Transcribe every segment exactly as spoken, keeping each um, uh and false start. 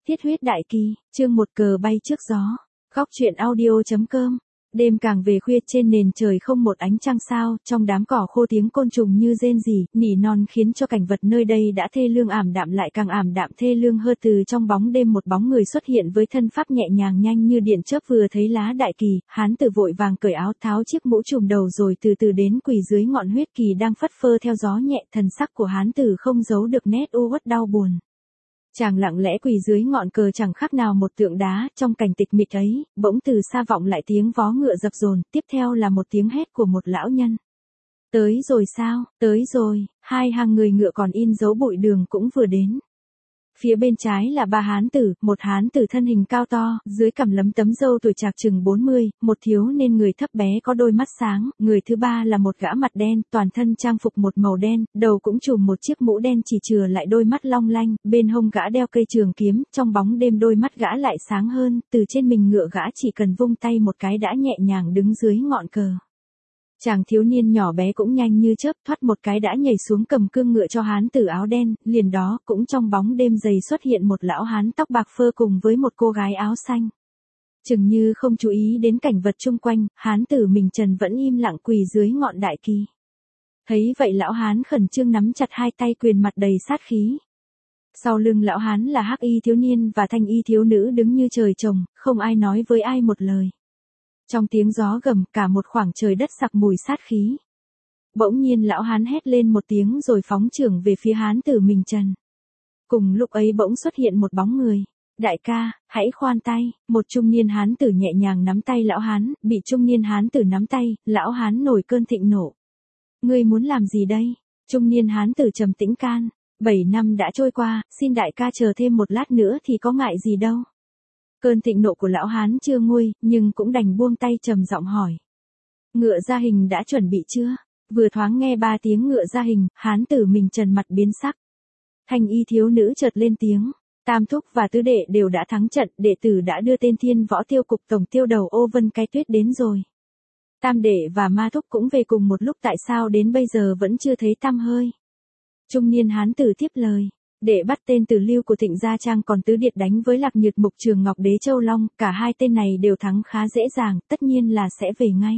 Thiết huyết đại kỳ, chương một cờ bay trước gió. Góc truyện audio.com. Đêm càng về khuya trên nền trời không một ánh trăng sao, trong đám cỏ khô tiếng côn trùng như rên rỉ, nỉ non khiến cho cảnh vật nơi đây đã thê lương ảm đạm lại càng ảm đạm thê lương hơn. Từ trong bóng đêm một bóng người xuất hiện với thân pháp nhẹ nhàng nhanh như điện chớp, vừa thấy lá đại kỳ, hán tử vội vàng cởi áo tháo chiếc mũ trùm đầu rồi từ từ đến quỳ dưới ngọn huyết kỳ đang phất phơ theo gió nhẹ. Thần sắc của hán tử không giấu được nét u uất đau buồn. Chàng lặng lẽ quỳ dưới ngọn cờ chẳng khác nào một tượng đá. Trong cảnh tịch mịch ấy, bỗng từ xa vọng lại tiếng vó ngựa dập dồn, tiếp theo là một tiếng hét của một lão nhân. Tới rồi sao, tới rồi. Hai hàng người ngựa còn in dấu bụi đường cũng vừa đến. Phía bên trái là ba hán tử, một hán tử thân hình cao to, dưới cằm lấm tấm râu tuổi trạc chừng bốn mươi, một thiếu nên người thấp bé có đôi mắt sáng. Người thứ ba là một gã mặt đen, toàn thân trang phục một màu đen, đầu cũng trùm một chiếc mũ đen chỉ chừa lại đôi mắt long lanh, bên hông gã đeo cây trường kiếm, trong bóng đêm đôi mắt gã lại sáng hơn, từ trên mình ngựa gã chỉ cần vung tay một cái đã nhẹ nhàng đứng dưới ngọn cờ. Chàng thiếu niên nhỏ bé cũng nhanh như chớp thoát một cái đã nhảy xuống cầm cương ngựa cho hán tử áo đen, liền đó cũng trong bóng đêm dày xuất hiện một lão hán tóc bạc phơ cùng với một cô gái áo xanh. Chừng như không chú ý đến cảnh vật chung quanh, hán tử mình trần vẫn im lặng quỳ dưới ngọn đại kỳ. Thấy vậy lão hán khẩn trương nắm chặt hai tay quyền mặt đầy sát khí. Sau lưng lão hán là hắc y thiếu niên và thanh y thiếu nữ đứng như trời trồng, không ai nói với ai một lời. Trong tiếng gió gầm cả một khoảng trời đất sặc mùi sát khí. Bỗng nhiên lão hán hét lên một tiếng rồi phóng chưởng về phía hán tử mình trần. Cùng lúc ấy bỗng xuất hiện một bóng người. Đại ca, hãy khoan tay. Một trung niên hán tử nhẹ nhàng nắm tay lão hán, bị trung niên hán tử nắm tay, lão hán nổi cơn thịnh nộ. Ngươi muốn làm gì đây? Trung niên hán tử trầm tĩnh can. Bảy năm đã trôi qua, xin đại ca chờ thêm một lát nữa thì có ngại gì đâu. Cơn thịnh nộ của lão hán chưa nguôi, nhưng cũng đành buông tay trầm giọng hỏi. Ngựa gia hình đã chuẩn bị chưa? Vừa thoáng nghe ba tiếng ngựa gia hình, hán tử mình trần mặt biến sắc. Thanh y thiếu nữ chợt lên tiếng. Tam thúc và tứ đệ đều đã thắng trận, đệ tử đã đưa tên thiên võ tiêu cục tổng tiêu đầu Ô Vân Cái Tuyết đến rồi. Tam đệ và ma thúc cũng về cùng một lúc, tại sao đến bây giờ vẫn chưa thấy tăm hơi? Trung niên hán tử tiếp lời. Để bắt tên Tử Lưu của Thịnh Gia Trang còn tứ điệt đánh với Lạc Nhược Mục Trường Ngọc Đế Châu Long, cả hai tên này đều thắng khá dễ dàng, tất nhiên là sẽ về ngay.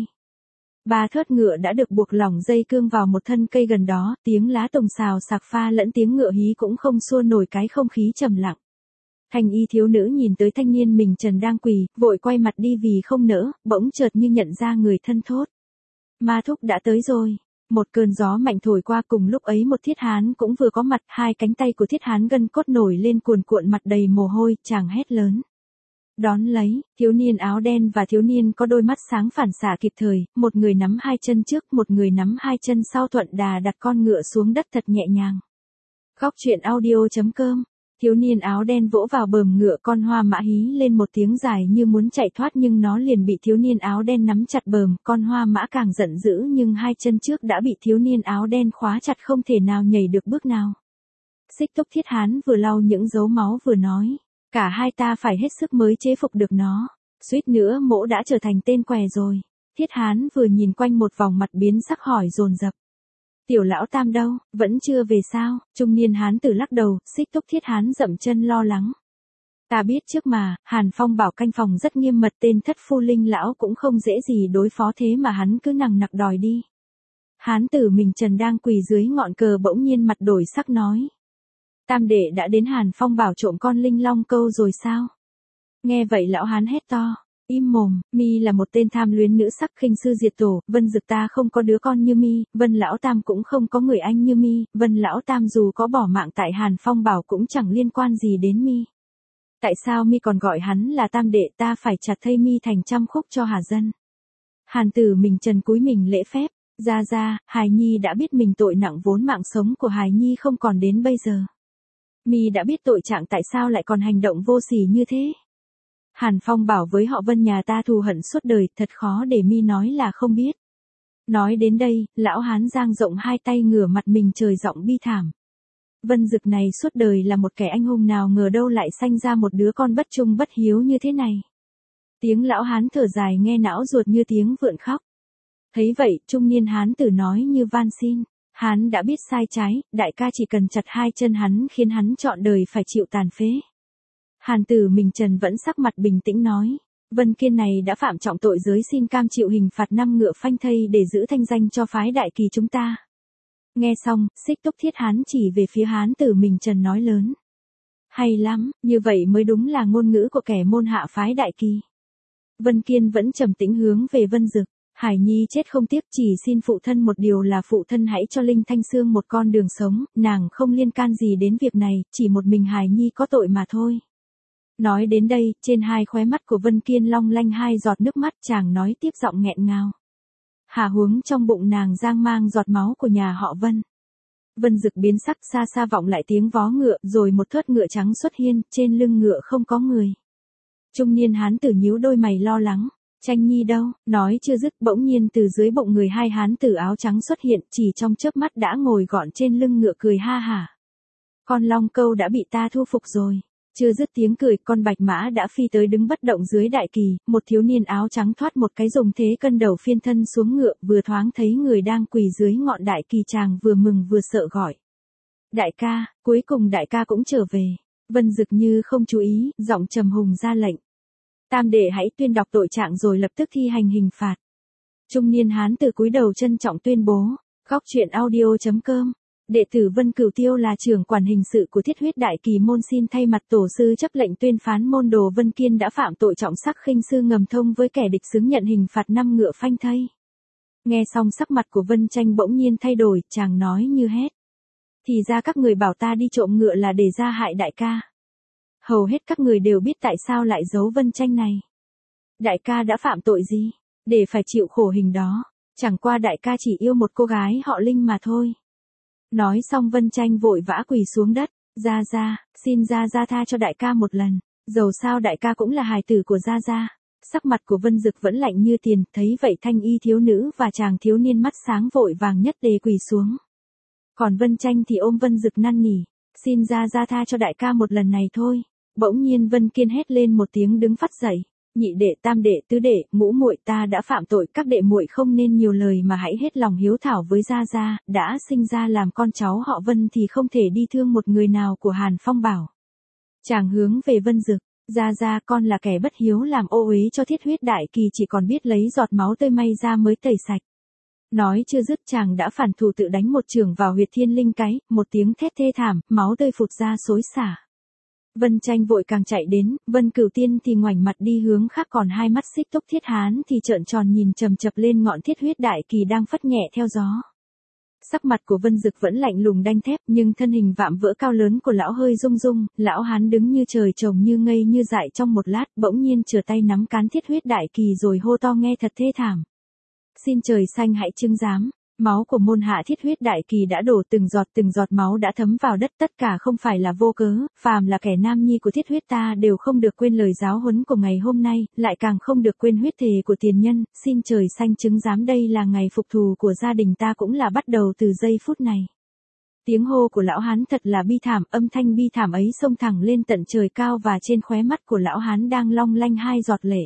Ba thớt ngựa đã được buộc lỏng dây cương vào một thân cây gần đó, tiếng lá tùng xào sạc pha lẫn tiếng ngựa hí cũng không xua nổi cái không khí trầm lặng. Thanh y thiếu nữ nhìn tới thanh niên mình trần đang quỳ, vội quay mặt đi vì không nỡ, bỗng chợt như nhận ra người thân thốt. Ma thúc đã tới rồi. Một cơn gió mạnh thổi qua, cùng lúc ấy một thiết hán cũng vừa có mặt, hai cánh tay của thiết hán gân cốt nổi lên cuồn cuộn, mặt đầy mồ hôi, chàng hét lớn. Đón lấy, thiếu niên áo đen và thiếu niên có đôi mắt sáng phản xạ kịp thời, một người nắm hai chân trước, một người nắm hai chân sau, thuận đà đặt con ngựa xuống đất thật nhẹ nhàng. Góc truyện audio.com. Thiếu niên áo đen vỗ vào bờm ngựa, con hoa mã hí lên một tiếng dài như muốn chạy thoát nhưng nó liền bị thiếu niên áo đen nắm chặt bờm, con hoa mã càng giận dữ nhưng hai chân trước đã bị thiếu niên áo đen khóa chặt, không thể nào nhảy được bước nào. Xích Túc thiết hán vừa lau những dấu máu vừa nói, cả hai ta phải hết sức mới chế phục được nó, suýt nữa mỗ đã trở thành tên què rồi. Thiết hán vừa nhìn quanh một vòng mặt biến sắc hỏi dồn dập. Tiểu lão tam đâu, vẫn chưa về sao? Trung niên hán tử lắc đầu, Xích Túc thiết hán dậm chân lo lắng. Ta biết trước mà, Hàn Phong bảo canh phòng rất nghiêm mật, tên thất phu linh lão cũng không dễ gì đối phó, thế mà hắn cứ nằng nặc đòi đi. Hán tử mình trần đang quỳ dưới ngọn cờ bỗng nhiên mặt đổi sắc nói. Tam đệ đã đến Hàn Phong bảo trộm con linh long câu rồi sao? Nghe vậy lão hán hét to. Im mồm, mi là một tên tham luyến nữ sắc, khinh sư diệt tổ, Vân Dực ta không có đứa con như mi, Vân lão tam cũng không có người anh như mi, Vân lão tam dù có bỏ mạng tại Hàn Phong bảo cũng chẳng liên quan gì đến mi. Tại sao mi còn gọi hắn là tam đệ? Ta phải chặt thây mi thành trăm khúc cho hà dân. Hàn tử mình trần cúi mình lễ phép, ra ra, hài nhi đã biết mình tội nặng, vốn mạng sống của hài nhi không còn đến bây giờ. Mi đã biết tội trạng, tại sao lại còn hành động vô sỉ như thế? Hàn Phong bảo với họ Vân nhà ta thù hận suốt đời, thật khó để mi nói là không biết. Nói đến đây, lão hán giang rộng hai tay ngửa mặt mình trời giọng bi thảm. Vân Dực này suốt đời là một kẻ anh hùng, nào ngờ đâu lại sanh ra một đứa con bất trung bất hiếu như thế này. Tiếng lão hán thở dài nghe não ruột như tiếng vượn khóc. Thấy vậy, trung niên hán tử nói như van xin. Hán đã biết sai trái, đại ca chỉ cần chặt hai chân hắn khiến hắn trọn đời phải chịu tàn phế. Hàn Tử Mình Trần vẫn sắc mặt bình tĩnh nói. Vân Kiên này đã phạm trọng tội giới, xin cam chịu hình phạt năm ngựa phanh thây để giữ thanh danh cho phái Đại Kỳ chúng ta. Nghe xong, Xích Túc Thiết Hán chỉ về phía Hán Tử Mình Trần nói lớn. Hay lắm, như vậy mới đúng là ngôn ngữ của kẻ môn hạ phái Đại Kỳ. Vân Kiên vẫn trầm tĩnh hướng về Vân Dực. Hải Nhi chết không tiếc, chỉ xin phụ thân một điều là phụ thân hãy cho Linh Thanh Sương một con đường sống, nàng không liên can gì đến việc này, chỉ một mình Hải Nhi có tội mà thôi. Nói đến đây, trên hai khóe mắt của Vân Kiên long lanh hai giọt nước mắt, chàng nói tiếp giọng nghẹn ngào. Hà huống trong bụng nàng giang mang giọt máu của nhà họ Vân. Vân Dực biến sắc, xa xa vọng lại tiếng vó ngựa, rồi một thớt ngựa trắng xuất hiện, trên lưng ngựa không có người. Trung niên hán tử nhíu đôi mày lo lắng. Tranh Nhi đâu? Nói chưa dứt, bỗng nhiên từ dưới bụng người hai hán tử áo trắng xuất hiện, chỉ trong chớp mắt đã ngồi gọn trên lưng ngựa cười ha hả. Con long câu đã bị ta thu phục rồi. Chưa dứt tiếng cười, con bạch mã đã phi tới đứng bất động dưới Đại Kỳ, một thiếu niên áo trắng thoát một cái dùng thế cân đầu phiên thân xuống ngựa, vừa thoáng thấy người đang quỳ dưới ngọn Đại Kỳ, chàng vừa mừng vừa sợ gọi. Đại ca, cuối cùng đại ca cũng trở về. Vân Dực như không chú ý, giọng trầm hùng ra lệnh. Tam đệ hãy tuyên đọc tội trạng rồi lập tức thi hành hình phạt. Trung niên hán tử cúi đầu trân trọng tuyên bố. Góc truyện audio chấm com. Đệ tử Vân Cửu Tiêu là trưởng quản hình sự của Thiết Huyết Đại Kỳ môn xin thay mặt tổ sư chấp lệnh tuyên phán môn đồ Vân Kiên đã phạm tội trọng sắc khinh sư ngầm thông với kẻ địch, xứng nhận hình phạt năm ngựa phanh thây. Nghe xong sắc mặt của Vân Tranh bỗng nhiên thay đổi, chàng nói như hét. Thì ra các người bảo ta đi trộm ngựa là để ra hại đại ca. Hầu hết các người đều biết tại sao lại giấu Vân Tranh này. Đại ca đã phạm tội gì, để phải chịu khổ hình đó, chẳng qua đại ca chỉ yêu một cô gái họ Linh mà thôi. Nói xong Vân Tranh vội vã quỳ xuống đất, Gia Gia, xin Gia Gia tha cho đại ca một lần, dầu sao đại ca cũng là hài tử của Gia Gia. Sắc mặt của Vân Dực vẫn lạnh như tiền, thấy vậy thanh y thiếu nữ và chàng thiếu niên mắt sáng vội vàng nhất tề quỳ xuống. Còn Vân Tranh thì ôm Vân Dực năn nỉ, xin Gia Gia tha cho đại ca một lần này thôi. Bỗng nhiên Vân Kiên hét lên một tiếng đứng phắt dậy, nhị đệ, tam đệ, tứ đệ, ngũ muội, ta đã phạm tội, các đệ muội không nên nhiều lời mà hãy hết lòng hiếu thảo với Gia Gia, đã sinh ra làm con cháu họ Vân thì không thể đi thương một người nào của Hàn Phong bảo. Chàng hướng về Vân Dực, Gia Gia, con là kẻ bất hiếu làm ô uế cho Thiết Huyết Đại Kỳ, chỉ còn biết lấy giọt máu tươi may ra mới tẩy sạch. Nói chưa dứt chàng đã phản thủ tự đánh một chưởng vào huyệt thiên linh cái, một tiếng thét thê thảm, máu tươi phụt ra xối xả. Vân Tranh vội càng chạy đến, Vân Cửu Tiên thì ngoảnh mặt đi hướng khác, còn hai mắt Xích Túc Thiết Hán thì trợn tròn nhìn chầm chập lên ngọn Thiết Huyết Đại Kỳ đang phất nhẹ theo gió. Sắc mặt của Vân Dực vẫn lạnh lùng đanh thép, nhưng thân hình vạm vỡ cao lớn của lão hơi rung rung, lão hán đứng như trời trồng như ngây như dại trong một lát, bỗng nhiên chừa tay nắm cán Thiết Huyết Đại Kỳ rồi hô to nghe thật thê thảm. Xin trời xanh hãy chứng giám, máu của môn hạ Thiết Huyết Đại Kỳ đã đổ từng giọt từng giọt máu đã thấm vào đất, tất cả không phải là vô cớ, phàm là kẻ nam nhi của Thiết Huyết ta đều không được quên lời giáo huấn của ngày hôm nay, lại càng không được quên huyết thề của tiền nhân, xin trời xanh chứng giám đây là ngày phục thù của gia đình ta, cũng là bắt đầu từ giây phút này. Tiếng hô của lão hán thật là bi thảm, âm thanh bi thảm ấy xông thẳng lên tận trời cao và trên khóe mắt của lão hán đang long lanh hai giọt lệ.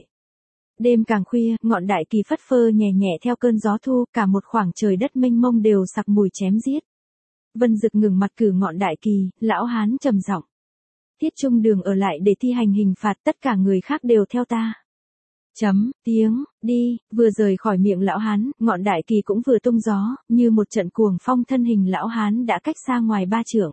Đêm càng khuya, ngọn Đại Kỳ phất phơ nhẹ nhẹ theo cơn gió thu, cả một khoảng trời đất mênh mông đều sặc mùi chém giết. Vân Dực ngừng mặt cử ngọn Đại Kỳ, lão hán trầm giọng. Tiết Trung Đường ở lại để thi hành hình phạt, tất cả người khác đều theo ta. Chấm, tiếng, đi, vừa rời khỏi miệng lão hán, ngọn Đại Kỳ cũng vừa tung gió, như một trận cuồng phong, thân hình lão hán đã cách xa ngoài ba trượng.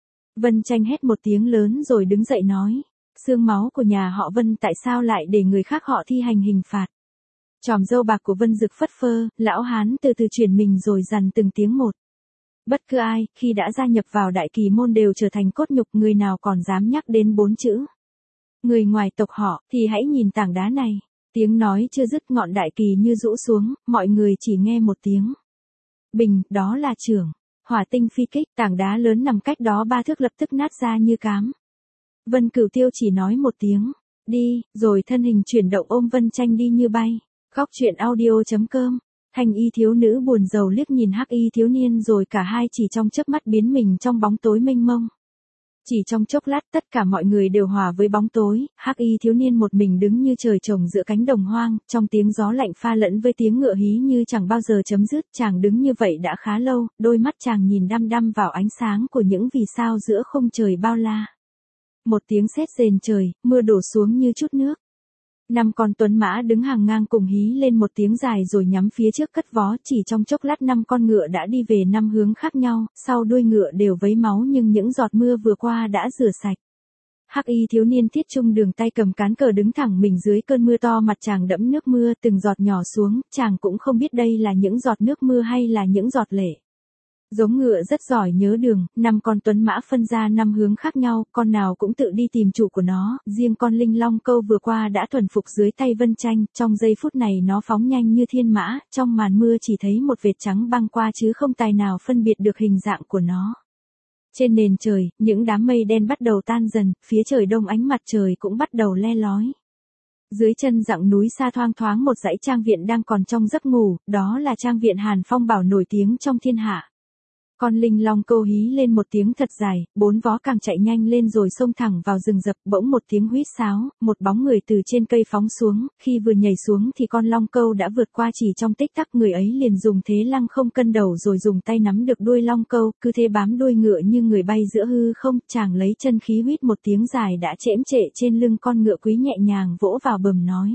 Vân Tranh hét một tiếng lớn rồi đứng dậy nói. Xương máu của nhà họ Vân tại sao lại để người khác họ thi hành hình phạt? Chòm râu bạc của Vân Dực phất phơ, lão hán từ từ chuyển mình rồi dằn từng tiếng một. Bất cứ ai, khi đã gia nhập vào Đại Kỳ môn đều trở thành cốt nhục, người nào còn dám nhắc đến bốn chữ. Người ngoài tộc họ, thì hãy nhìn tảng đá này. Tiếng nói chưa dứt, ngọn Đại Kỳ như rũ xuống, mọi người chỉ nghe một tiếng. Bình, đó là chưởng. Hỏa tinh phi kích, tảng đá lớn nằm cách đó ba thước lập tức nát ra như cám. Vân Cửu Tiêu chỉ nói một tiếng, đi, rồi thân hình chuyển động ôm Vân Tranh đi như bay. Góc truyện audio chấm com. Thanh y thiếu nữ buồn rầu liếc nhìn hắc y thiếu niên rồi cả hai chỉ trong chớp mắt biến mình trong bóng tối mênh mông. Chỉ trong chốc lát tất cả mọi người đều hòa với bóng tối, hắc y thiếu niên một mình đứng như trời trồng giữa cánh đồng hoang, trong tiếng gió lạnh pha lẫn với tiếng ngựa hí như chẳng bao giờ chấm dứt. Chàng đứng như vậy đã khá lâu, đôi mắt chàng nhìn đăm đăm vào ánh sáng của những vì sao giữa khung trời bao la. Một tiếng sét rền trời, mưa đổ xuống như chút nước. Năm con tuấn mã đứng hàng ngang cùng hí lên một tiếng dài rồi nhắm phía trước cất vó, chỉ trong chốc lát năm con ngựa đã đi về năm hướng khác nhau, sau đuôi ngựa đều vấy máu nhưng những giọt mưa vừa qua đã rửa sạch. Hắc y thiếu niên Thiết Trung Đường tay cầm cán cờ đứng thẳng mình dưới cơn mưa to, mặt chàng đẫm nước mưa, từng giọt nhỏ xuống, chàng cũng không biết đây là những giọt nước mưa hay là những giọt lệ. Giống ngựa rất giỏi nhớ đường, năm con tuấn mã phân ra năm hướng khác nhau, con nào cũng tự đi tìm chủ của nó, riêng con Linh Long Câu vừa qua đã thuần phục dưới tay Vân Tranh, trong giây phút này nó phóng nhanh như thiên mã, trong màn mưa chỉ thấy một vệt trắng băng qua chứ không tài nào phân biệt được hình dạng của nó. Trên nền trời, những đám mây đen bắt đầu tan dần, phía trời đông ánh mặt trời cũng bắt đầu le lói. Dưới chân dặng núi xa thoang thoáng một dãy trang viện đang còn trong giấc ngủ, đó là trang viện Hàn Phong Bảo nổi tiếng trong thiên hạ. Con Linh Long Câu hí lên một tiếng thật dài, bốn vó càng chạy nhanh lên rồi xông thẳng vào rừng rập, bỗng một tiếng huýt sáo, một bóng người từ trên cây phóng xuống, khi vừa nhảy xuống thì con Long Câu đã vượt qua chỉ trong tích tắc, người ấy liền dùng thế lăng không cân đầu rồi dùng tay nắm được đuôi Long Câu, cứ thế bám đuôi ngựa như người bay giữa hư không, chàng lấy chân khí huýt một tiếng dài đã chễm trệ trên lưng con ngựa quý, nhẹ nhàng vỗ vào bờm nói: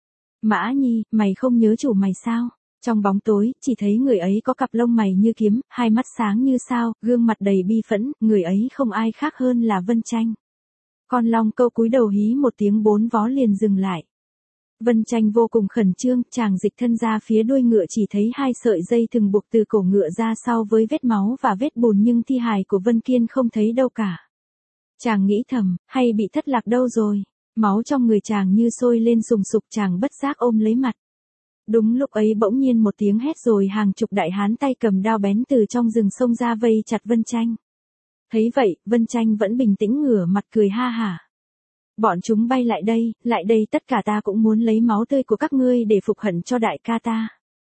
Mã Nhi, mày không nhớ chủ mày sao? Trong bóng tối, chỉ thấy người ấy có cặp lông mày như kiếm, hai mắt sáng như sao, gương mặt đầy bi phẫn, người ấy không ai khác hơn là Vân Tranh. Con Long Câu cúi đầu hí một tiếng, bốn vó liền dừng lại. Vân Tranh vô cùng khẩn trương, chàng dịch thân ra phía đuôi ngựa, chỉ thấy hai sợi dây thừng buộc từ cổ ngựa ra sau với vết máu và vết bùn, nhưng thi hài của Vân Kiên không thấy đâu cả. Chàng nghĩ thầm, hay bị thất lạc đâu rồi, máu trong người chàng như sôi lên sùng sục, chàng bất giác ôm lấy mặt. Đúng lúc ấy bỗng nhiên một tiếng hét rồi hàng chục đại hán tay cầm đao bén từ trong rừng xông ra vây chặt Vân Tranh. Thấy vậy, Vân Tranh vẫn bình tĩnh ngửa mặt cười ha hả. Bọn chúng bay lại đây, lại đây, tất cả ta cũng muốn lấy máu tươi của các ngươi để phục hận cho đại ca ta.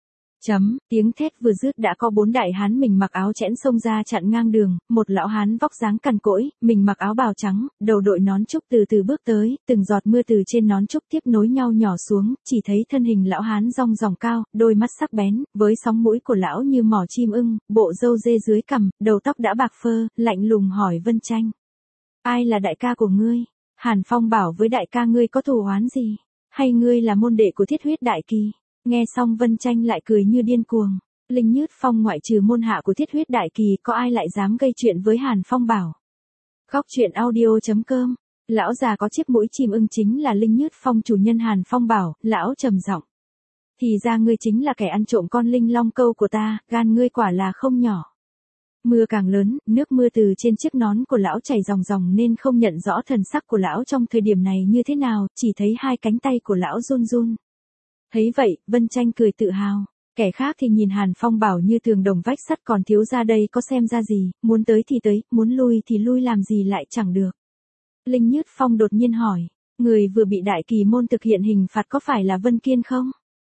Chấm, tiếng thét vừa dứt đã có bốn đại hán mình mặc áo chẽn xông ra chặn ngang đường, một lão hán vóc dáng cằn cỗi, mình mặc áo bào trắng, đầu đội nón trúc từ từ bước tới, từng giọt mưa từ trên nón trúc tiếp nối nhau nhỏ xuống, chỉ thấy thân hình lão hán rong ròng cao, đôi mắt sắc bén, với sóng mũi của lão như mỏ chim ưng, bộ râu dê dưới cằm, đầu tóc đã bạc phơ, lạnh lùng hỏi Vân Tranh: Ai là đại ca của ngươi? Hàn Phong Bảo với đại ca ngươi có thù oán gì? Hay ngươi là môn đệ của Thiết Huyết Đại Kỳ? Nghe xong Vân Tranh lại cười như điên cuồng. Linh Nhứt Phong ngoại trừ môn hạ của Thiết Huyết Đại Kỳ, có ai lại dám gây chuyện với Hàn Phong Bảo? Góc truyện audio chấm com. Lão già có chiếc mũi chim ưng chính là Linh Nhứt Phong, chủ nhân Hàn Phong Bảo. Lão trầm giọng: Thì ra ngươi chính là kẻ ăn trộm con Linh Long Câu của ta, gan ngươi quả là không nhỏ. Mưa càng lớn, nước mưa từ trên chiếc nón của lão chảy ròng ròng nên không nhận rõ thần sắc của lão trong thời điểm này như thế nào, chỉ thấy hai cánh tay của lão run run. Thấy vậy, Vân Tranh cười tự hào. Kẻ khác thì nhìn Hàn Phong Bảo như tường đồng vách sắt, còn thiếu gia đây có xem ra gì, muốn tới thì tới, muốn lui thì lui, làm gì lại chẳng được. Linh Nhứt Phong đột nhiên hỏi: Người vừa bị Đại Kỳ môn thực hiện hình phạt có phải là Vân Kiên không?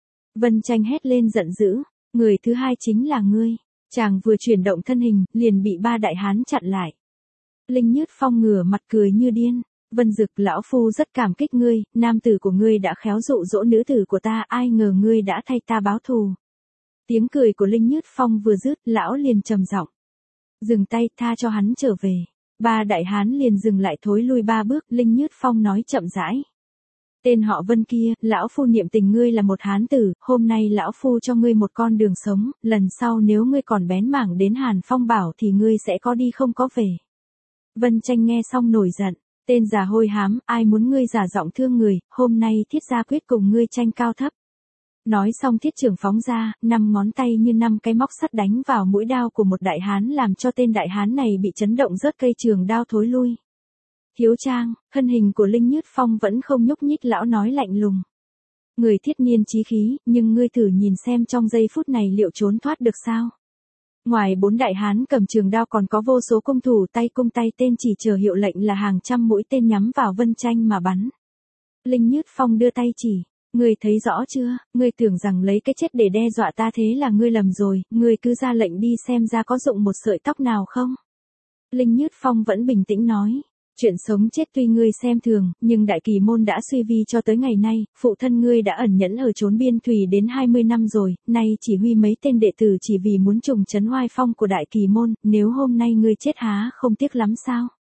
Vân Tranh hét lên giận dữ: Người thứ hai chính là ngươi. Chàng vừa chuyển động thân hình, liền bị ba đại hán chặn lại. Linh Nhứt Phong ngửa mặt cười như điên: Vân Dực, lão phu rất cảm kích ngươi, nam tử của ngươi đã khéo dụ dỗ nữ tử của ta, ai ngờ ngươi đã thay ta báo thù. Tiếng cười của Linh Nhứt Phong vừa dứt, lão liền trầm giọng: Dừng tay, tha cho hắn trở về. Ba đại hán liền dừng lại, thối lui ba bước. Linh Nhứt Phong nói chậm rãi: Tên họ Vân kia, lão phu niệm tình ngươi là một hán tử, hôm nay lão phu cho ngươi một con đường sống, lần sau nếu ngươi còn bén mảng đến Hàn Phong Bảo thì ngươi sẽ có đi không có về. Vân Tranh nghe xong nổi giận: Tên già hôi hám, ai muốn ngươi giả giọng thương người, hôm nay Thiết gia quyết cùng ngươi tranh cao thấp. Nói xong thiết trường phóng ra, năm ngón tay như năm cái móc sắt đánh vào mũi đao của một đại hán, làm cho tên đại hán này bị chấn động rớt cây trường đao thối lui. Thiếu Trang, thân hình của Linh Nhứt Phong vẫn không nhúc nhích, lão nói lạnh lùng: Người thiết niên chí khí, nhưng ngươi thử nhìn xem trong giây phút này liệu trốn thoát được sao? Ngoài bốn đại hán cầm trường đao còn có vô số cung thủ tay cung tay tên, chỉ chờ hiệu lệnh là hàng trăm mũi tên nhắm vào Vân Tranh mà bắn. Linh Nhứt Phong đưa tay chỉ: Ngươi thấy rõ chưa, ngươi tưởng rằng lấy cái chết để đe dọa ta, thế là ngươi lầm rồi, ngươi cứ ra lệnh đi xem ra có dụng một sợi tóc nào không. Linh Nhứt Phong vẫn bình tĩnh nói: Chuyện sống chết tuy ngươi xem thường, nhưng Đại Kỳ môn đã suy vi cho tới ngày nay, phụ thân ngươi đã ẩn nhẫn ở chốn biên thùy đến hai mươi năm rồi, nay chỉ huy mấy tên đệ tử chỉ vì muốn trùng trấn oai phong của Đại Kỳ môn, nếu hôm nay ngươi chết há không tiếc lắm sao?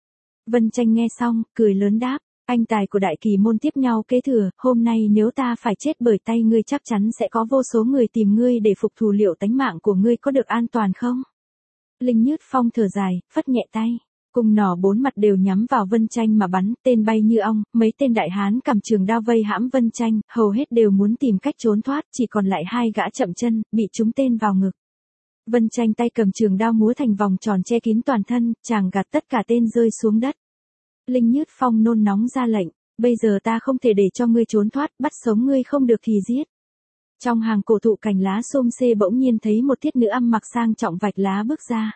Vân Tranh nghe xong, cười lớn đáp, anh tài của đại kỳ môn tiếp nhau kế thừa, hôm nay nếu ta phải chết bởi tay ngươi chắc chắn sẽ có vô số người tìm ngươi để phục thù, liệu tánh mạng của ngươi có được an toàn không? Linh Nhứt Phong thở dài, phất nhẹ tay. Cung nỏ bốn mặt đều nhắm vào Vân Tranh mà bắn, tên bay như ong, mấy tên đại hán cầm trường đao vây hãm Vân Tranh, hầu hết đều muốn tìm cách trốn thoát, chỉ còn lại hai gã chậm chân, bị trúng tên vào ngực. Vân Tranh tay cầm trường đao múa thành vòng tròn che kín toàn thân, chàng gạt tất cả tên rơi xuống đất. Linh Nhứt Phong nôn nóng ra lệnh, bây giờ ta không thể để cho ngươi trốn thoát, bắt sống ngươi không được thì giết. Trong hàng cổ thụ cành lá xôm xê bỗng nhiên thấy một thiết nữ ăn mặc sang trọng vạch lá bước ra.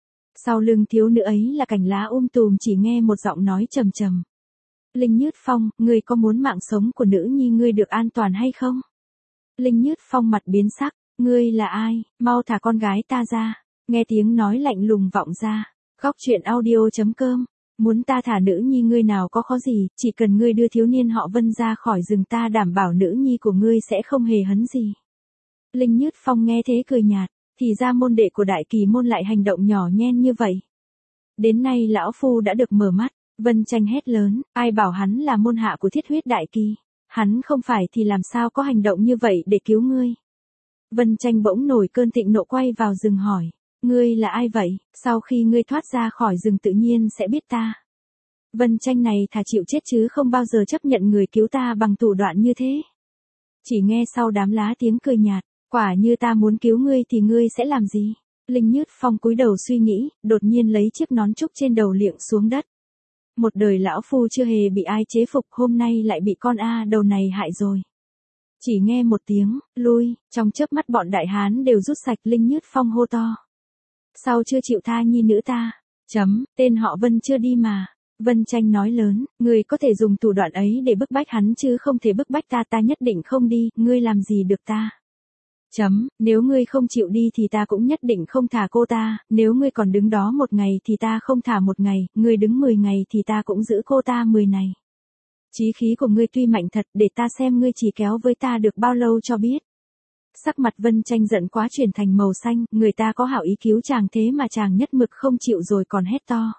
Sau lưng thiếu nữ ấy là cành lá um tùm, chỉ nghe một giọng nói trầm trầm. Linh Nhứt Phong, ngươi có muốn mạng sống của nữ nhi ngươi được an toàn hay không? Linh Nhứt Phong mặt biến sắc, ngươi là ai, mau thả con gái ta ra. Nghe tiếng nói lạnh lùng vọng ra. Góc truyện audio chấm com. Muốn ta thả nữ nhi ngươi nào có khó gì, chỉ cần ngươi đưa thiếu niên họ Vân ra khỏi rừng, ta đảm bảo nữ nhi của ngươi sẽ không hề hấn gì. Linh Nhứt Phong nghe thế cười nhạt, thì ra môn đệ của đại kỳ môn lại hành động nhỏ nhen như vậy. Đến nay lão phu đã được mở mắt. Vân Tranh hét lớn, ai bảo hắn là môn hạ của Thiết Huyết đại kỳ, hắn không phải thì làm sao có hành động như vậy để cứu ngươi. Vân Tranh bỗng nổi cơn thịnh nộ, quay vào rừng hỏi, ngươi là ai vậy, sau khi ngươi thoát ra khỏi rừng tự nhiên sẽ biết ta. Vân Tranh này thà chịu chết chứ không bao giờ chấp nhận người cứu ta bằng thủ đoạn như thế. Chỉ nghe sau đám lá tiếng cười nhạt, quả như ta muốn cứu ngươi thì ngươi sẽ làm gì? Linh Nhứt Phong cúi đầu suy nghĩ, đột nhiên lấy chiếc nón trúc trên đầu liệng xuống đất. Một đời lão phu chưa hề bị ai chế phục, hôm nay lại bị con A đầu này hại rồi. Chỉ nghe một tiếng, lui, trong chớp mắt bọn đại hán đều rút sạch. Linh Nhứt Phong hô to. Sao chưa chịu tha nhi nữ ta? Chấm, tên họ Vân chưa đi mà. Vân Tranh nói lớn, ngươi có thể dùng thủ đoạn ấy để bức bách hắn chứ không thể bức bách ta, ta nhất định không đi, ngươi làm gì được ta. Chấm, nếu ngươi không chịu đi thì ta cũng nhất định không thả cô ta, nếu ngươi còn đứng đó một ngày thì ta không thả một ngày, ngươi đứng mười ngày thì ta cũng giữ cô ta mười ngày. Chí khí của ngươi tuy mạnh thật, để ta xem ngươi chỉ kéo với ta được bao lâu cho biết. Sắc mặt Vân Tranh giận quá chuyển thành màu xanh, người ta có hảo ý cứu chàng thế mà chàng nhất mực không chịu rồi còn hét to.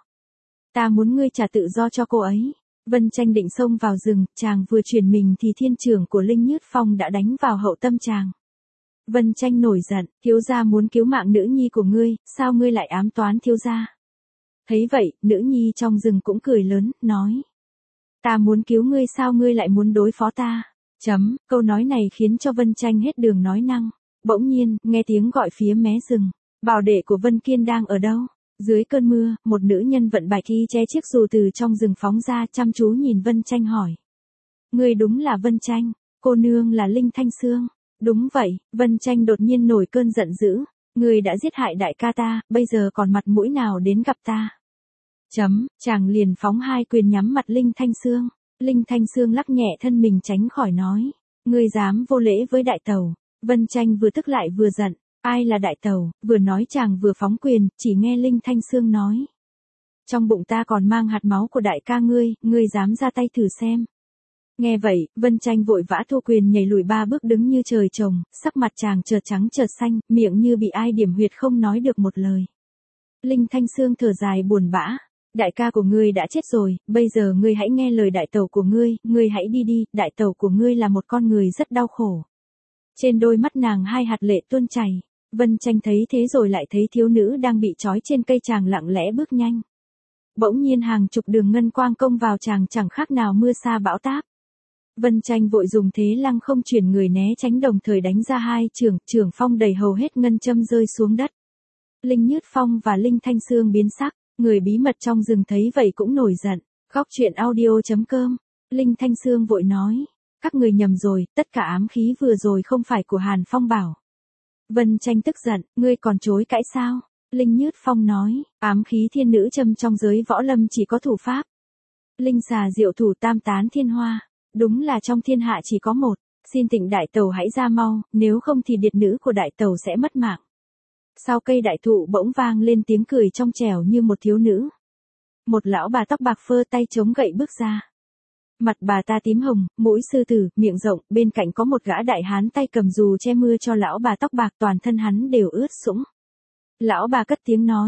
Ta muốn ngươi trả tự do cho cô ấy. Vân Tranh định xông vào rừng, chàng vừa chuyển mình thì thiên trưởng của Linh Nhứt Phong đã đánh vào hậu tâm chàng. Vân Tranh nổi giận, thiếu gia muốn cứu mạng nữ nhi của ngươi, sao ngươi lại ám toán thiếu gia? Thấy vậy, nữ nhi trong rừng cũng cười lớn, nói. Ta muốn cứu ngươi sao ngươi lại muốn đối phó ta? Chấm, câu nói này khiến cho Vân Tranh hết đường nói năng. Bỗng nhiên, nghe tiếng gọi phía mé rừng. Bảo đệ của Vân Kiên đang ở đâu? Dưới cơn mưa, một nữ nhân vận bạch y che chiếc dù từ trong rừng phóng ra, chăm chú nhìn Vân Tranh hỏi. Ngươi đúng là Vân Tranh, cô nương là Linh Thanh Sương. Đúng vậy, Vân Tranh đột nhiên nổi cơn giận dữ. Ngươi đã giết hại đại ca ta, bây giờ còn mặt mũi nào đến gặp ta? Chấm, chàng liền phóng hai quyền nhắm mặt Linh Thanh Sương. Linh Thanh Sương lắc nhẹ thân mình tránh khỏi nói. Ngươi dám vô lễ với đại tẩu. Vân Tranh vừa tức lại vừa giận. Ai là đại tẩu? Vừa nói chàng vừa phóng quyền, chỉ nghe Linh Thanh Sương nói. Trong bụng ta còn mang hạt máu của đại ca ngươi, ngươi dám ra tay thử xem. Nghe vậy, Vân Tranh vội vã thu quyền nhảy lùi ba bước đứng như trời trồng, sắc mặt chàng chợt trắng chợt xanh, miệng như bị ai điểm huyệt không nói được một lời. Linh Thanh Sương thở dài buồn bã. Đại ca của ngươi đã chết rồi, bây giờ ngươi hãy nghe lời đại tẩu của ngươi, ngươi hãy đi đi, đại tẩu của ngươi là một con người rất đau khổ. Trên đôi mắt nàng hai hạt lệ tuôn chảy. Vân Tranh thấy thế rồi lại thấy thiếu nữ đang bị trói trên cây, chàng lặng lẽ bước nhanh. Bỗng nhiên hàng chục đường ngân quang công vào chàng chẳng khác nào mưa sa bão táp. Vân Tranh vội dùng thế lăng không chuyển người né tránh, đồng thời đánh ra hai chưởng, chưởng phong đầy hầu hết ngân châm rơi xuống đất. Linh Nhứt Phong và Linh Thanh Sương biến sắc, người bí mật trong rừng thấy vậy cũng nổi giận. Góc truyện audio chấm com. Linh Thanh Sương vội nói, các người nhầm rồi, tất cả ám khí vừa rồi không phải của Hàn Phong Bảo. Vân Tranh tức giận, ngươi còn chối cãi sao? Linh Nhứt Phong nói, ám khí thiên nữ châm trong giới võ lâm chỉ có thủ pháp. Linh xà diệu thủ tam tán thiên hoa. Đúng là trong thiên hạ chỉ có một, xin Tịnh đại tẩu hãy ra mau, nếu không thì điệt nữ của đại tẩu sẽ mất mạng. Sau cây đại thụ bỗng vang lên tiếng cười trong trẻo như một thiếu nữ. Một lão bà tóc bạc phơ tay chống gậy bước ra. Mặt bà ta tím hồng, mũi sư tử, miệng rộng, bên cạnh có một gã đại hán tay cầm dù che mưa cho lão bà tóc bạc, toàn thân hắn đều ướt sũng. Lão bà cất tiếng nói,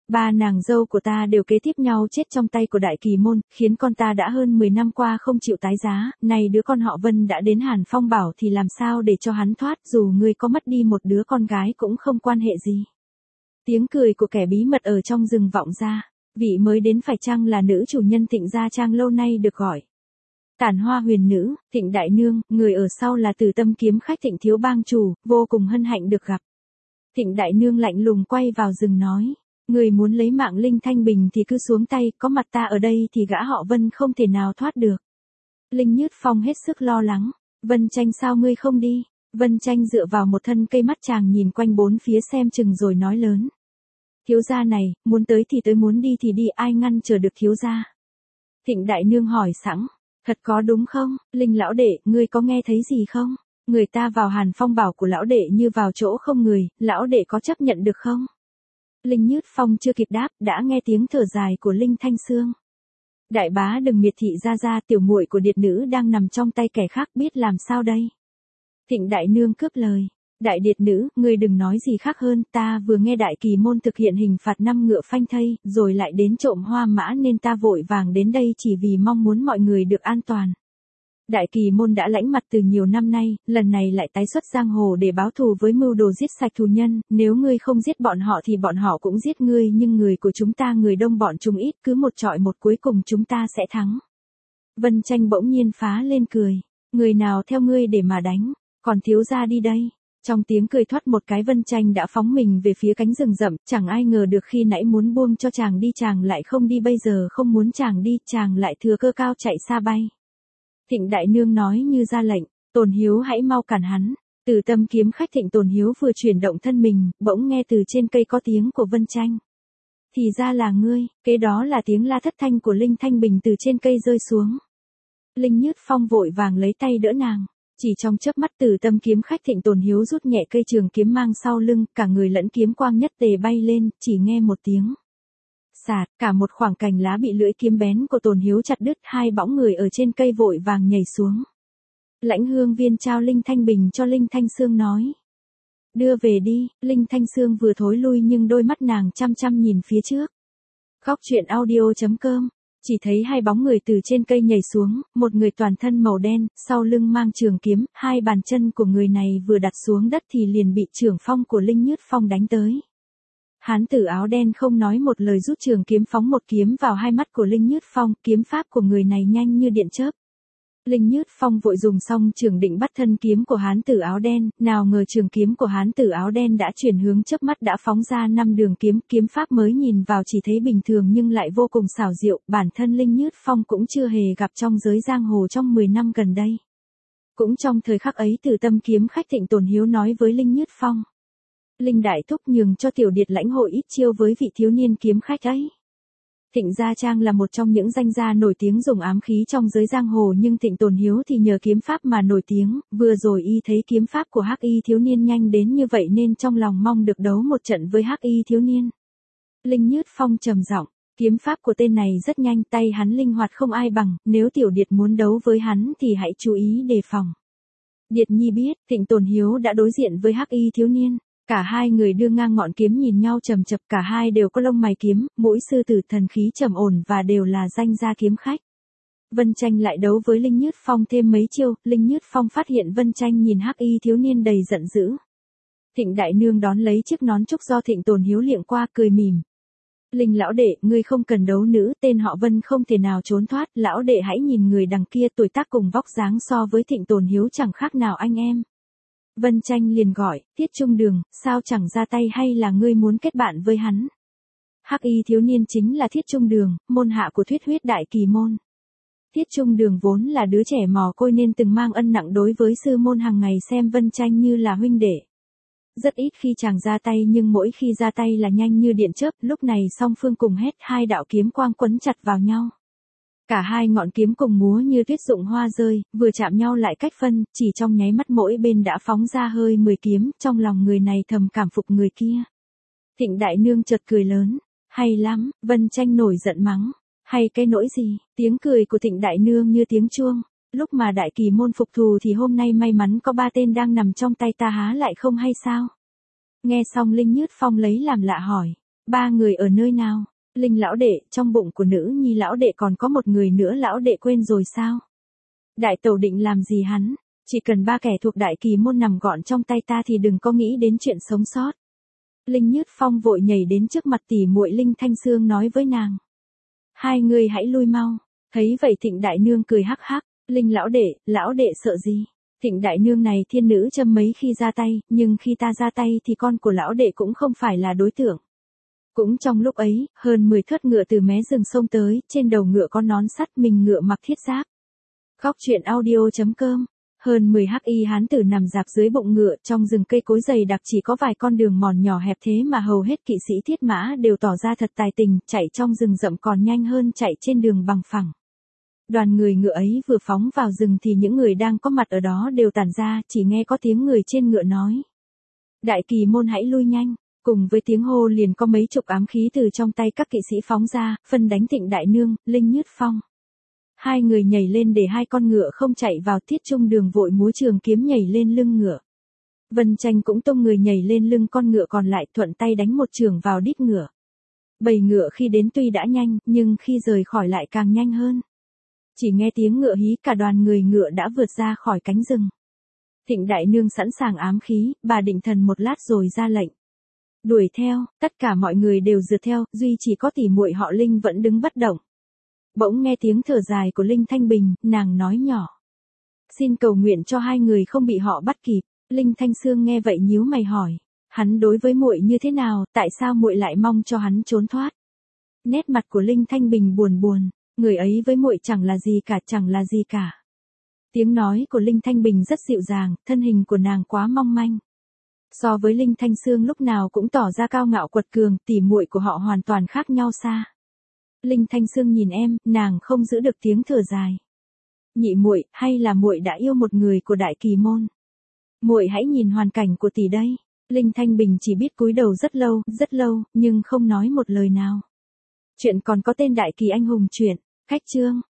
Ba nàng dâu của ta đều kế tiếp nhau chết trong tay của Đại Kỳ Môn, khiến con ta đã hơn mười năm qua không chịu tái giá, này đứa con họ Vân đã đến Hàn Phong Bảo thì làm sao để cho hắn thoát, dù ngươi có mất đi một đứa con gái cũng không quan hệ gì. Tiếng cười của kẻ bí mật ở trong rừng vọng ra, vị mới đến phải chăng là nữ chủ nhân Thịnh Gia Trang lâu nay được gọi. Tản Hoa huyền nữ, Thịnh đại nương, người ở sau là Từ Tâm kiếm khách Thịnh thiếu bang chủ, vô cùng hân hạnh được gặp. Thịnh đại nương lạnh lùng quay vào rừng nói. Người muốn lấy mạng Linh Thanh Bình thì cứ xuống tay, có mặt ta ở đây thì gã họ Vân không thể nào thoát được. Linh Nhứt Phong hết sức lo lắng. Vân Tranh sao ngươi không đi? Vân Tranh dựa vào một thân cây mắt chàng nhìn quanh bốn phía xem chừng rồi nói lớn. Thiếu gia này, muốn tới thì tới, muốn đi thì đi, ai ngăn chờ được thiếu gia? Thịnh đại nương hỏi sẵn. Thật có đúng không? Linh lão đệ, ngươi có nghe thấy gì không? Người ta vào Hàn Phong Bảo của lão đệ như vào chỗ không người, lão đệ có chấp nhận được không? Linh Nhứt Phong chưa kịp đáp, đã nghe tiếng thở dài của Linh Thanh Sương. Đại bá đừng miệt thị ra ra, tiểu muội của điệt nữ đang nằm trong tay kẻ khác, biết làm sao đây? Thịnh đại nương cướp lời. Đại điệt nữ, ngươi đừng nói gì khác hơn, ta vừa nghe Đại Kỳ Môn thực hiện hình phạt năm ngựa phanh thây, rồi lại đến trộm hoa mã nên ta vội vàng đến đây chỉ vì mong muốn mọi người được an toàn. Đại Kỳ Môn đã lãnh mặt từ nhiều năm nay, lần này lại tái xuất giang hồ để báo thù với mưu đồ giết sạch thù nhân, nếu ngươi không giết bọn họ thì bọn họ cũng giết ngươi, nhưng người của chúng ta người đông bọn chúng ít, cứ một trọi một cuối cùng chúng ta sẽ thắng. Vân Tranh bỗng nhiên phá lên cười, người nào theo ngươi để mà đánh, còn thiếu gia đi đây. Trong tiếng cười thoát một cái Vân Tranh đã phóng mình về phía cánh rừng rậm, chẳng ai ngờ được khi nãy muốn buông cho chàng đi chàng lại không đi, bây giờ không muốn chàng đi, chàng lại thừa cơ cao chạy xa bay. Thịnh đại nương nói như ra lệnh, Tồn Hiếu hãy mau cản hắn. Từ Tâm kiếm khách Thịnh Tồn Hiếu vừa chuyển động thân mình, bỗng nghe từ trên cây có tiếng của Vân Tranh. Thì ra là ngươi, kế đó là tiếng la thất thanh của Linh Thanh Bình từ trên cây rơi xuống. Linh Nhứt Phong vội vàng lấy tay đỡ nàng. Chỉ trong chớp mắt Từ Tâm kiếm khách Thịnh Tồn Hiếu rút nhẹ cây trường kiếm mang sau lưng, cả người lẫn kiếm quang nhất tề bay lên, chỉ nghe một tiếng. Sạt, cả một khoảng cành lá bị lưỡi kiếm bén của Tồn Hiếu chặt đứt, hai bóng người ở trên cây vội vàng nhảy xuống. Lãnh Hương Viên trao Linh Thanh Bình cho Linh Thanh Sương nói. Đưa về đi, Linh Thanh Sương vừa thối lui nhưng đôi mắt nàng chăm chăm nhìn phía trước. Góc truyện audio chấm com. Chỉ thấy hai bóng người từ trên cây nhảy xuống, một người toàn thân màu đen, sau lưng mang trường kiếm, hai bàn chân của người này vừa đặt xuống đất thì liền bị trưởng phong của Linh Nhứt Phong đánh tới. Hán tử áo đen không nói một lời rút trường kiếm phóng một kiếm vào hai mắt của Linh Nhứt Phong, kiếm pháp của người này nhanh như điện chớp. Linh Nhứt Phong vội dùng xong trường định bắt thân kiếm của hán tử áo đen, nào ngờ trường kiếm của hán tử áo đen đã chuyển hướng chớp mắt đã phóng ra năm đường kiếm, kiếm pháp mới nhìn vào chỉ thấy bình thường nhưng lại vô cùng xảo diệu, bản thân Linh Nhứt Phong cũng chưa hề gặp trong giới giang hồ trong mười năm gần đây. Cũng trong thời khắc ấy Từ Tâm kiếm khách Thịnh Tồn Hiếu nói với Linh Nhứt Phong. Linh đại thúc nhường cho tiểu điệt lãnh hội ít chiêu với vị thiếu niên kiếm khách ấy. Thịnh Gia Trang là một trong những danh gia nổi tiếng dùng ám khí trong giới giang hồ, nhưng Thịnh Tồn Hiếu thì nhờ kiếm pháp mà nổi tiếng, vừa rồi y thấy kiếm pháp của Hắc Y thiếu niên nhanh đến như vậy nên trong lòng mong được đấu một trận với Hắc Y thiếu niên. Linh Nhứt Phong trầm giọng, kiếm pháp của tên này rất nhanh, tay hắn linh hoạt không ai bằng, nếu tiểu điệt muốn đấu với hắn thì hãy chú ý đề phòng. Điệt nhi biết, Thịnh Tồn Hiếu đã đối diện với Hắc Y thiếu niên. Cả hai người đưa ngang ngọn kiếm nhìn nhau chầm chập, cả hai đều có lông mày kiếm, mũi sư tử, thần khí trầm ổn và đều là danh gia kiếm khách. Vân Tranh lại đấu với Linh Nhứt Phong thêm mấy chiêu, Linh Nhứt Phong phát hiện Vân Tranh nhìn Hắc Y thiếu niên đầy giận dữ. Thịnh đại nương đón lấy chiếc nón trúc do Thịnh Tồn Hiếu liệng qua, cười mỉm. Linh lão đệ, ngươi không cần đấu nữa, tên họ Vân không thể nào trốn thoát, lão đệ hãy nhìn người đằng kia, tuổi tác cùng vóc dáng so với Thịnh Tồn Hiếu chẳng khác nào anh em. Vân Tranh liền gọi, Tiết Trung Đường, sao chẳng ra tay, hay là ngươi muốn kết bạn với hắn? Hắc Y thiếu niên chính là Thiết Trung Đường, môn hạ của Thuyết Huyết Đại Kỳ Môn. Thiết Trung Đường vốn là đứa trẻ mồ côi nên từng mang ân nặng đối với sư môn, hàng ngày xem Vân Tranh như là huynh đệ. Rất ít khi chàng ra tay nhưng mỗi khi ra tay là nhanh như điện chớp, lúc này song phương cùng hét, hai đạo kiếm quang quấn chặt vào nhau. Cả hai ngọn kiếm cùng múa như tuyết rụng hoa rơi, vừa chạm nhau lại cách phân, chỉ trong nháy mắt mỗi bên đã phóng ra hơi mười kiếm, trong lòng người này thầm cảm phục người kia. Thịnh đại nương chợt cười lớn, hay lắm, Vân Tranh nổi giận mắng, hay cái nỗi gì, tiếng cười của Thịnh đại nương như tiếng chuông, lúc mà Đại Kỳ Môn phục thù thì hôm nay may mắn có ba tên đang nằm trong tay ta há lại không hay sao? Nghe xong Linh Nhứt Phong lấy làm lạ hỏi, Ba người ở nơi nào? Linh lão đệ, trong bụng của nữ nhi lão đệ còn có một người nữa, lão đệ quên rồi sao? Đại tẩu định làm gì hắn? Chỉ cần ba kẻ thuộc đại kỳ môn nằm gọn trong tay ta thì đừng có nghĩ đến chuyện sống sót. Linh Nhứt Phong vội nhảy đến trước mặt tỷ muội Linh Thanh Sương nói với nàng. Hai người hãy lui mau. Thấy vậy Thịnh đại nương cười hắc hắc. Linh lão đệ, lão đệ sợ gì? Thịnh đại nương này thiên nữ châm mấy khi ra tay, nhưng khi ta ra tay thì con của lão đệ cũng không phải là đối tượng. Cũng trong lúc ấy, hơn mười thớt ngựa từ mé rừng sông tới, trên đầu ngựa có nón sắt, mình ngựa mặc thiết giáp. Góc truyện audio chấm com. Hơn mười hắc y hán tử nằm dạp dưới bụng ngựa, trong rừng cây cối dày đặc chỉ có vài con đường mòn nhỏ hẹp, thế mà hầu hết kỵ sĩ thiết mã đều tỏ ra thật tài tình, chạy trong rừng rậm còn nhanh hơn chạy trên đường bằng phẳng. Đoàn người ngựa ấy vừa phóng vào rừng thì những người đang có mặt ở đó đều tản ra, chỉ nghe có tiếng người trên ngựa nói. Đại kỳ môn hãy lui nhanh. Cùng với tiếng hô liền có mấy chục ám khí từ trong tay các kỵ sĩ phóng ra, phân đánh Thịnh đại nương, Linh Nhứt Phong. Hai người nhảy lên để hai con ngựa không chạy vào, Thiết Trung Đường vội múa trường kiếm nhảy lên lưng ngựa. Vân Tranh cũng tung người nhảy lên lưng con ngựa còn lại, thuận tay đánh một chưởng vào đít ngựa. Bầy ngựa khi đến tuy đã nhanh, nhưng khi rời khỏi lại càng nhanh hơn. Chỉ nghe tiếng ngựa hí, cả đoàn người ngựa đã vượt ra khỏi cánh rừng. Thịnh đại nương sẵn sàng ám khí, bà định thần một lát rồi ra lệnh. Đuổi theo, tất cả mọi người đều rượt theo, duy chỉ có tỷ muội họ Linh vẫn đứng bất động. Bỗng nghe tiếng thở dài của Linh Thanh Bình, nàng nói nhỏ. Xin cầu nguyện cho hai người không bị họ bắt kịp. Linh Thanh Sương nghe vậy nhíu mày hỏi. Hắn đối với muội như thế nào, tại sao muội lại mong cho hắn trốn thoát? Nét mặt của Linh Thanh Bình buồn buồn, người ấy với muội chẳng là gì cả, chẳng là gì cả. Tiếng nói của Linh Thanh Bình rất dịu dàng, thân hình của nàng quá mong manh. So với Linh Thanh Sương lúc nào cũng tỏ ra cao ngạo quật cường, tỉ muội của họ hoàn toàn khác nhau xa. Linh Thanh Sương nhìn em, nàng không giữ được tiếng thở dài. Nhị muội, hay là muội đã yêu một người của đại kỳ môn? Muội hãy nhìn hoàn cảnh của tỷ đây. Linh Thanh Bình chỉ biết cúi đầu rất lâu, rất lâu, nhưng không nói một lời nào. Chuyện còn có tên Đại Kỳ Anh Hùng truyện, khách chương.